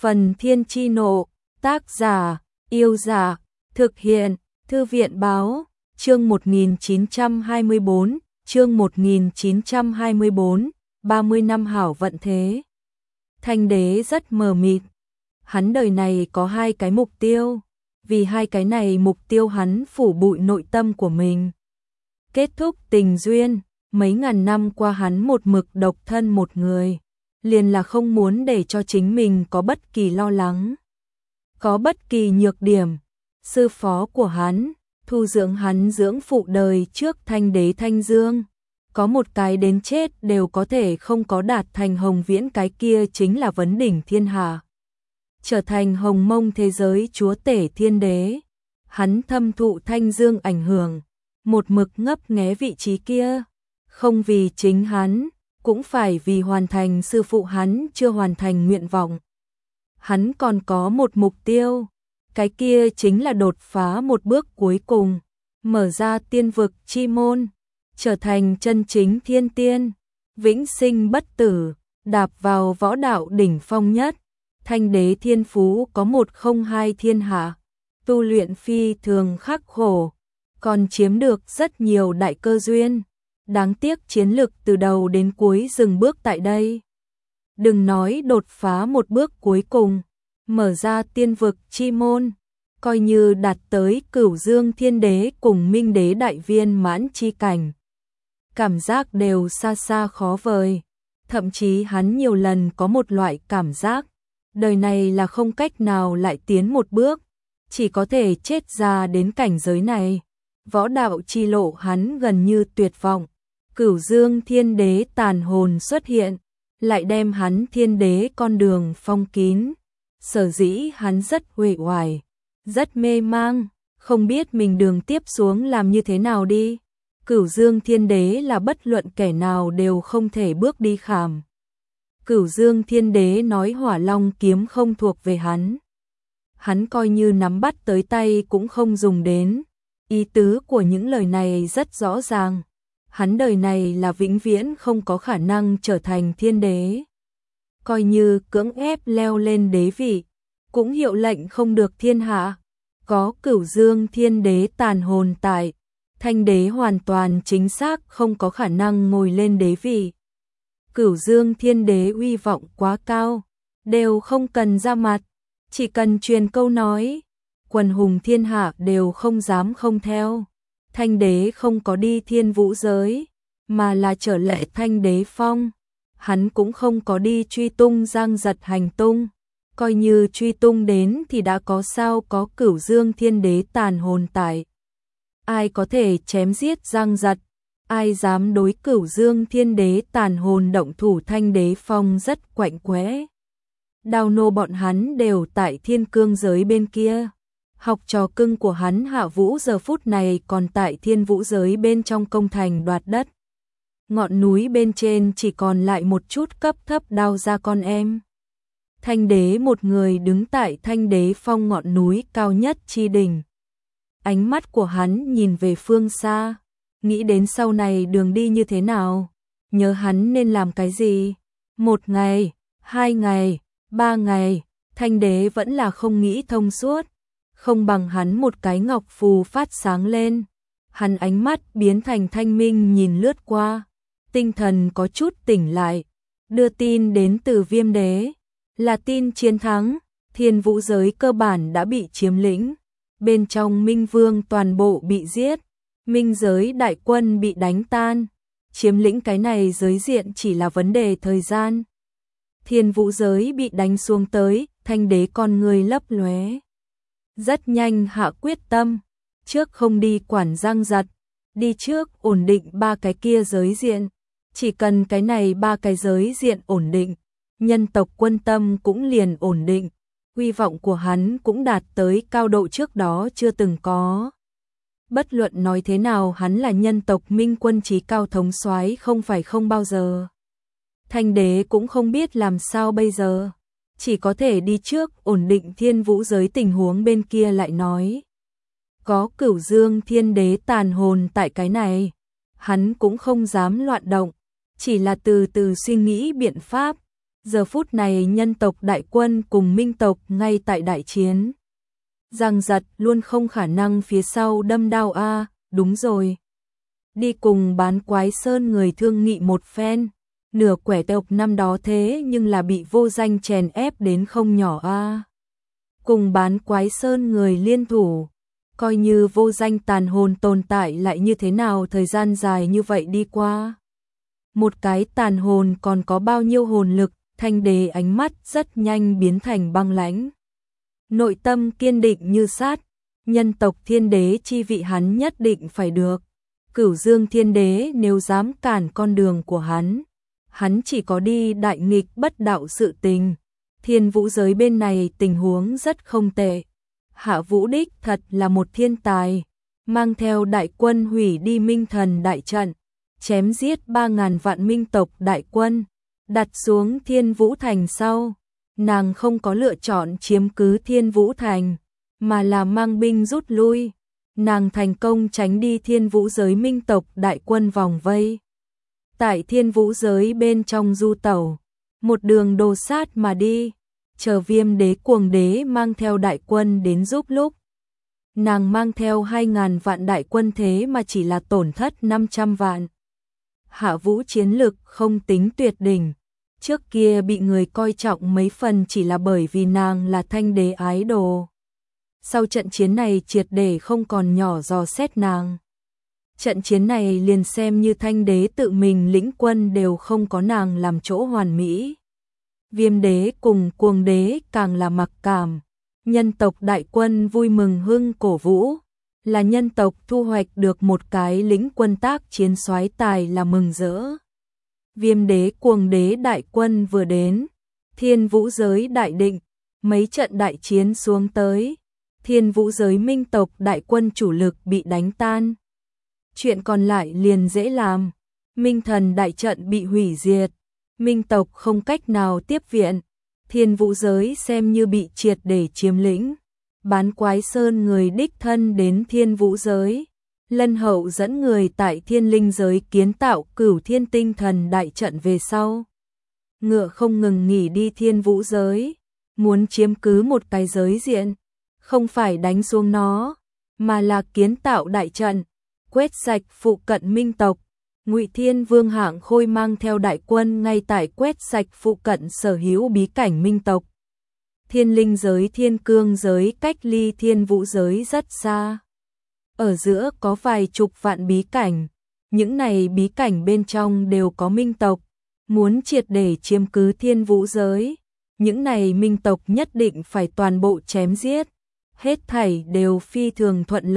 Phần Thiên Chi Nộ, tác giả, Yêu Giả, thực hiện, Thư viện Báo, chương 1924, chương 1924, 30 năm hảo vận thế. Thanh đế rất mờ mịt. Hắn đời này có hai cái mục tiêu, vì hai cái này mục tiêu hắn phủ bụi nội tâm của mình. Kết thúc tình duyên, mấy ngàn năm qua hắn một mực độc thân một người, liền là không muốn để cho chính mình có bất kỳ lo lắng, có bất kỳ nhược điểm. Sư phó của hắn, thu dưỡng hắn dưỡng phụ đời trước Thanh đế Thanh Dương, có một cái đến chết đều có thể không có đạt thành Hồng Viễn, cái kia chính là vấn đỉnh thiên hạ, trở thành Hồng Mông thế giới chúa tể thiên đế. Hắn thâm thụ Thanh Dương ảnh hưởng, một mực ngấp nghé vị trí kia, không vì chính hắn, cũng phải vì hoàn thành sư phụ hắn chưa hoàn thành nguyện vọng. Hắn còn có một mục tiêu, cái kia chính là đột phá một bước cuối cùng, mở ra tiên vực chi môn, trở thành chân chính thiên tiên, vĩnh sinh bất tử, đạp vào võ đạo đỉnh phong nhất. Thanh đế thiên phú có 102 thiên hạ, tu luyện phi thường khắc khổ, còn chiếm được rất nhiều đại cơ duyên. Đáng tiếc chiến lực từ đầu đến cuối dừng bước tại đây. Đừng nói đột phá một bước cuối cùng, mở ra tiên vực chi môn, coi như đạt tới Cửu Dương Thiên Đế cùng Minh Đế đại viên mãn chi cảnh, cảm giác đều xa xa khó vời. Thậm chí hắn nhiều lần có một loại cảm giác, đời này là không cách nào lại tiến một bước, chỉ có thể chết ra đến cảnh giới này. Võ đạo chi lộ hắn gần như tuyệt vọng. Cửu Dương Thiên Đế tàn hồn xuất hiện, lại đem hắn thiên đế con đường phong kín. Sở dĩ hắn rất uể oải, rất mê mang, không biết mình đường tiếp xuống làm như thế nào đi. Cửu Dương Thiên Đế là bất luận kẻ nào đều không thể bước đi khảm. Cửu Dương Thiên Đế nói Hỏa Long kiếm không thuộc về hắn. Hắn coi như nắm bắt tới tay cũng không dùng đến. Ý tứ của những lời này rất rõ ràng. Hắn đời này là vĩnh viễn không có khả năng trở thành thiên đế. Coi như cưỡng ép leo lên đế vị, cũng hiệu lệnh không được thiên hạ. Có Cửu Dương Thiên Đế tàn hồn tại, Thanh đế hoàn toàn chính xác không có khả năng ngồi lên đế vị. Cửu Dương Thiên Đế uy vọng quá cao, đều không cần ra mặt, chỉ cần truyền câu nói, quần hùng thiên hạ đều không dám không theo. Thanh đế không có đi Thiên Vũ giới, mà là trở lại Thanh đế phong. Hắn cũng không có đi truy tung Giang Giật hành tung, coi như truy tung đến thì đã có sao, có Cửu Dương Thiên Đế tàn hồn tại. Ai có thể chém giết Giang Giật, ai dám đối Cửu Dương Thiên Đế tàn hồn động thủ. Thanh đế phong rất quạnh quẽ. Đao nô bọn hắn đều tại Thiên Cương giới bên kia. Học trò cưng của hắn Hạ Vũ giờ phút này còn tại Thiên Vũ giới bên trong công thành đoạt đất. Ngọn núi bên trên chỉ còn lại một chút cấp thấp đao ra con em. Thanh đế một người đứng tại Thanh đế phong ngọn núi cao nhất chi đỉnh. Ánh mắt của hắn nhìn về phương xa, nghĩ đến sau này đường đi như thế nào, nhớ hắn nên làm cái gì. 1 ngày, 2 ngày, 3 ngày, Thanh đế vẫn là không nghĩ thông suốt. Không bằng hắn một cái ngọc phù phát sáng lên, hắn ánh mắt biến thành thanh minh nhìn lướt qua, tinh thần có chút tỉnh lại, đưa tin đến từ Viêm đế, là tin chiến thắng. Thiên Vũ giới cơ bản đã bị chiếm lĩnh, bên trong Minh Vương toàn bộ bị giết, Minh giới đại quân bị đánh tan, chiếm lĩnh cái này giới diện chỉ là vấn đề thời gian. Thiên Vũ giới bị đánh xuống tới, Thanh đế con người lấp lóe. Rất nhanh hạ quyết tâm, trước không đi quản Giang Giật, đi trước ổn định 3 cái kia giới diện. Chỉ cần cái này 3 cái giới diện ổn định, nhân tộc quân tâm cũng liền ổn định. Uy vọng của hắn cũng đạt tới cao độ trước đó chưa từng có. Bất luận nói thế nào hắn là nhân tộc minh quân chí cao thống soái, không phải không bao giờ. Thanh đế cũng không biết làm sao bây giờ, chỉ có thể đi trước ổn định Thiên Vũ giới tình huống bên kia lại nói. Có Cửu Dương Thiên Đế tàn hồn tại cái này, hắn cũng không dám loạn động, chỉ là từ từ suy nghĩ biện pháp. Giờ phút này nhân tộc đại quân cùng minh tộc ngay tại đại chiến. Giang giật luôn không khả năng phía sau đâm đao a, đúng rồi. Đi cùng Bán Quái Sơn người thương nghị một phen, nửa quẻ tộc năm đó thế nhưng là bị vô danh chèn ép đến không nhỏ a. Cùng Bán Quái Sơn người liên thủ, coi như vô danh tàn hồn tồn tại lại như thế nào, thời gian dài như vậy đi qua. Một cái tàn hồn còn có bao nhiêu hồn lực, Thanh Đế ánh mắt rất nhanh biến thành băng lãnh. Nội tâm kiên định như sát, nhân tộc thiên đế chi vị hắn nhất định phải được. Cửu Dương thiên đế nếu dám cản con đường của hắn chỉ có đi đại nghịch bất đạo sự tình. Thiên vũ giới bên này tình huống rất không tệ. Hạ Vũ đích thật là một thiên tài, mang theo đại quân hủy đi Minh Thần đại trận, chém giết 3.000 vạn minh tộc đại quân, đặt xuống Thiên Vũ Thành sau. Nàng không có lựa chọn chiếm cứ Thiên Vũ Thành, mà là mang binh rút lui. Nàng thành công tránh đi Thiên Vũ giới minh tộc đại quân vòng vây. Tại Thiên Vũ giới bên trong du tẩu, một đường đồ sát mà đi, chờ Viêm đế Cuồng đế mang theo đại quân đến giúp lúc. Nàng mang theo 2.000 vạn đại quân thế mà chỉ là tổn thất 500 vạn. Hạ Vũ chiến lực không tính tuyệt đỉnh, trước kia bị người coi trọng mấy phần chỉ là bởi vì nàng là Thanh đế ái đồ. Sau trận chiến này triệt để không còn nhỏ dò xét nàng. Trận chiến này liền xem như Thanh đế tự mình lĩnh quân đều không có nàng làm chỗ hoàn mỹ. Viêm đế cùng Cuồng đế càng là mặc cảm. Nhân tộc đại quân vui mừng hưng cổ vũ, là nhân tộc thu hoạch được một cái lĩnh quân tác chiến soái tài là mừng rỡ. Viêm đế Cuồng đế đại quân vừa đến, Thiên Vũ giới đại định, mấy trận đại chiến xuống tới, Thiên Vũ giới minh tộc đại quân chủ lực bị đánh tan. Chuyện còn lại liền dễ làm, Minh Thần đại trận bị hủy diệt, minh tộc không cách nào tiếp viện, Thiên Vũ giới xem như bị triệt để chiếm lĩnh. Bán Quái Sơn người đích thân đến Thiên Vũ giới, Lân Hậu dẫn người tại Thiên Linh giới kiến tạo Cửu Thiên Tinh Thần đại trận về sau. Ngựa không ngừng nghỉ đi Thiên Vũ giới, muốn chiếm cứ một cái giới diện, không phải đánh xuống nó, mà là kiến tạo đại trận, quét sạch phụ cận minh tộc. Ngụy Thiên Vương Hạng Khôi mang theo đại quân ngay tại quét sạch phụ cận sở hữu bí cảnh minh tộc. Thiên Linh giới Thiên Cương giới cách ly Thiên Vũ giới rất xa. Ở giữa có vài chục vạn bí cảnh, những này bí cảnh bên trong đều có minh tộc. Muốn triệt để chiếm cứ Thiên Vũ giới, những này minh tộc nhất định phải toàn bộ chém giết. Hết thảy đều phi thường thuận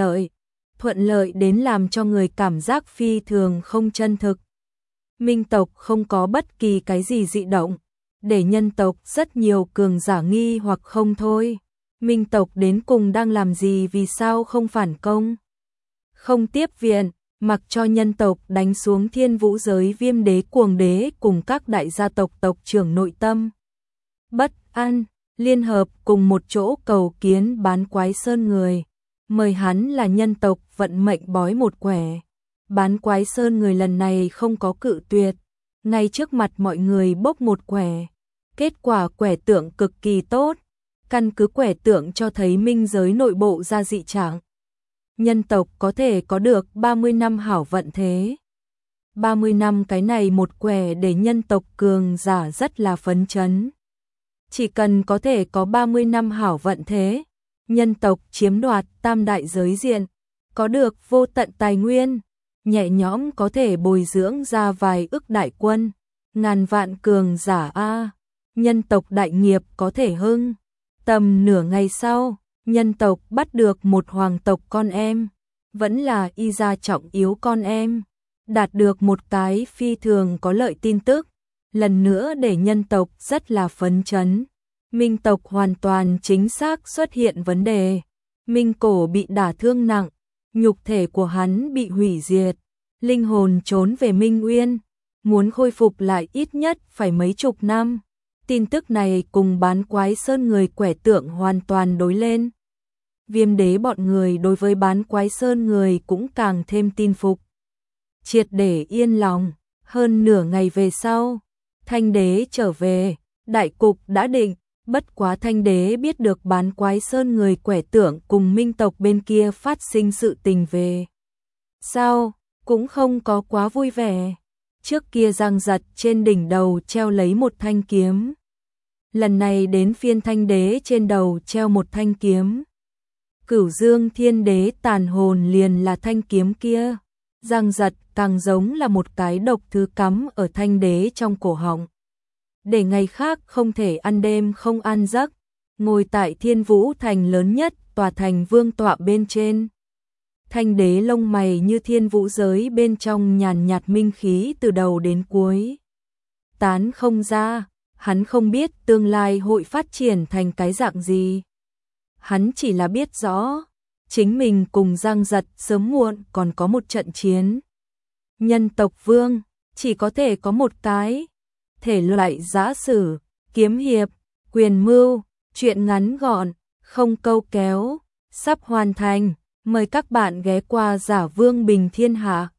lợi đến làm cho người cảm giác phi thường không chân thực. Minh tộc không có bất kỳ cái gì dị động, để nhân tộc rất nhiều cường giả nghi hoặc không thôi. Minh tộc đến cùng đang làm gì, vì sao không phản công, không tiếp viện, mặc cho nhân tộc đánh xuống Thiên Vũ giới. Viêm đế Cuồng đế cùng các đại gia tộc tộc trưởng nội tâm bất an, liên hợp cùng một chỗ cầu kiến Bán Quái Sơn người, mời hắn là nhân tộc vận mệnh bói một quẻ. Bán Quái Sơn người lần này không có cự tuyệt, ngay trước mặt mọi người bốc một quẻ. Kết quả quẻ tượng cực kỳ tốt, căn cứ quẻ tượng cho thấy minh giới nội bộ ra dị trạng. Nhân tộc có thể có được 30 năm hảo vận thế. 30 năm cái này một quẻ để nhân tộc cường giả rất là phấn chấn. Chỉ cần có thể có 30 năm hảo vận thế, nhân tộc chiếm đoạt tam đại giới diện, có được vô tận tài nguyên, nhẹ nhõm có thể bồi dưỡng ra vài ức đại quân, ngàn vạn cường giả a, nhân tộc đại nghiệp có thể hưng. Tầm nửa ngày sau, nhân tộc bắt được một hoàng tộc con em, vẫn là y gia trọng yếu con em, đạt được một cái phi thường có lợi tin tức, lần nữa để nhân tộc rất là phấn chấn. Minh tộc hoàn toàn chính xác xuất hiện vấn đề, Minh Cổ bị đả thương nặng, nhục thể của hắn bị hủy diệt, linh hồn trốn về Minh Uyên, muốn khôi phục lại ít nhất phải mấy chục năm. Tin tức này cùng Bán Quái Sơn người quẻ tượng hoàn toàn đối lên. Viêm đế bọn người đối với Bán Quái Sơn người cũng càng thêm tin phục. Triệt để yên lòng, hơn nửa ngày về sau, Thanh đế trở về, Đại cục đã định, bất quá Thanh đế biết được Bán Quái Sơn người quẻ tượng cùng Minh tộc bên kia phát sinh sự tình về. Sao, cũng không có quá vui vẻ. Trước kia Giang Giật trên đỉnh đầu treo lấy một thanh kiếm. Lần này đến phiên Thanh đế trên đầu treo một thanh kiếm. Cửu Dương Thiên Đế tàn hồn liền là thanh kiếm kia. Giang Giật càng giống là một cái độc thứ cắm ở Thanh đế trong cổ họng. Để ngày khác không thể ăn đêm không ăn giấc, ngồi tại Thiên Vũ thành lớn nhất tòa thành vương tọa bên trên. Thanh đế lông mày như thiên vũ giới bên trong nhàn nhạt minh khí từ đầu đến cuối. Tán không ra, hắn không biết tương lai hội phát triển thành cái dạng gì. Hắn chỉ là biết rõ, chính mình cùng Giang Giật sớm muộn còn có một trận chiến. Nhân tộc vương, chỉ có thể có một cái. Thể loại giã sử, kiếm hiệp, quyền mưu, chuyện ngắn gọn, không câu kéo, sắp hoàn thành. Mời các bạn ghé qua Giả Vương Bình Thiên Hạ.